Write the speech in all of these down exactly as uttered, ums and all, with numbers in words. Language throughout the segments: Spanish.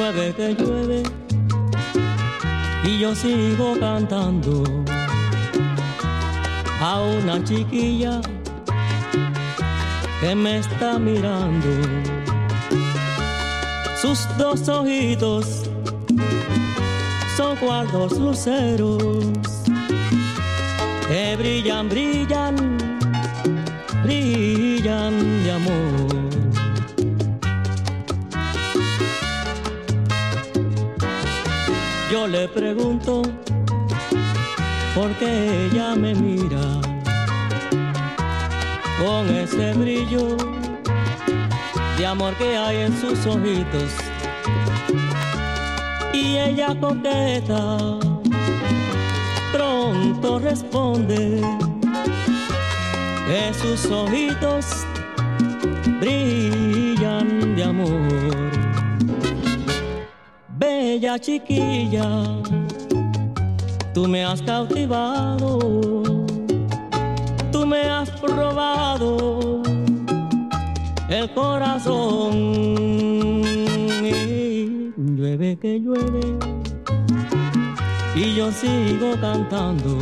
llueve, que llueve, y yo sigo cantando a una chiquilla que me está mirando. Sus dos ojitos son cual dos luceros que brillan, brillan, brillan de amor. Yo le pregunto por qué ella me mira con ese brillo de amor que hay en sus ojitos, y ella coqueta pronto responde que sus ojitos brillan de amor. Bella chiquilla, tú me has cautivado, tú me has robado el corazón. Y llueve que llueve, y yo sigo cantando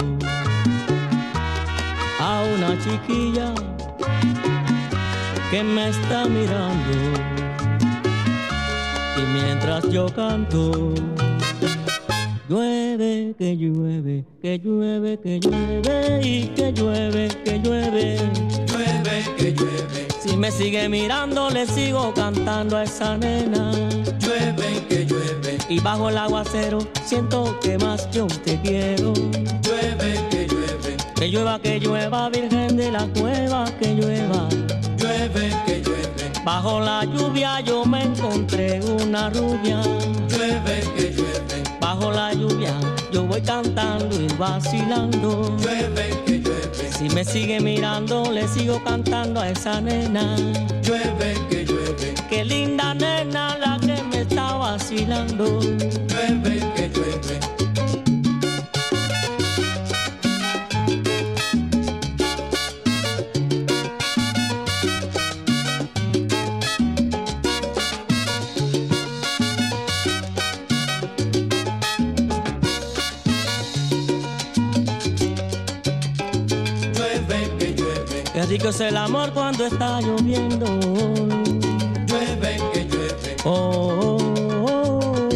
a una chiquilla que me está mirando. Y mientras yo canto, llueve, que llueve, que llueve, que llueve, y que llueve, que llueve, llueve, que llueve. Si me sigue mirando, le sigo cantando a esa nena. Llueve, que llueve. Y bajo el aguacero siento que más yo te quiero. Llueve, que llueve. Que llueva, que llueva, Virgen de la Cueva, que llueva. Llueve, que llueve. Bajo la lluvia yo me encontré una rubia. Llueve, que llueve. Bajo la lluvia yo voy cantando y vacilando. Llueve, que llueve. Si me sigue mirando, le sigo cantando a esa nena. Llueve, que llueve. Qué linda nena la que me está vacilando. Llueve, que llueve. Qué rico es el amor cuando está lloviendo. Llueve, que llueve. Oh, oh, oh.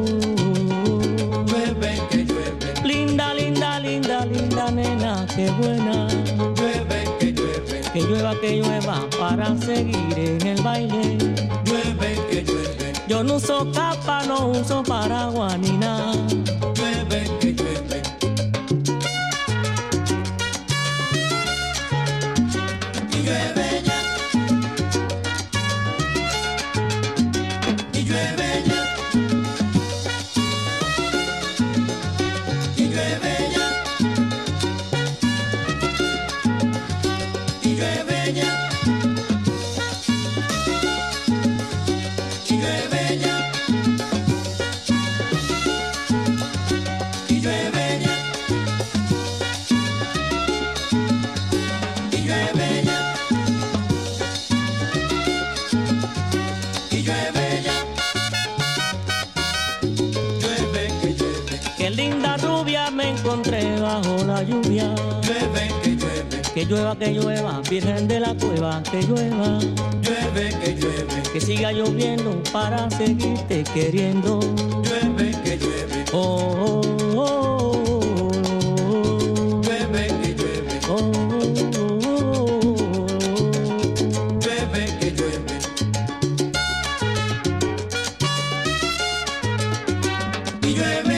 Llueve, que llueve. Linda, linda, linda, linda nena, qué buena. Llueve, que llueve. Que llueva, que llueva para seguir en el baile. Llueve, que llueve. Yo no uso capa, no uso paraguas ni nada. Llueve, que llueve. Y llueve ya. Y llueve ya. Y llueve ya. Y llueve ya. Y llueve ya. Y llueve ya. Y llueve ya. Y llueve ya. Llueve, que llueve. Qué linda rubia me encontré bajo la lluvia. Llueve, que llueve. Que llueva, que llueva, Virgen de la Cueva, que llueva. Llueve, que llueve. Que siga lloviendo para seguirte queriendo. Llueve, que llueve. Oh, oh, oh, oh. Llueve, que llueve. Oh, oh, oh, oh. Llueve, que llueve. Y llueve.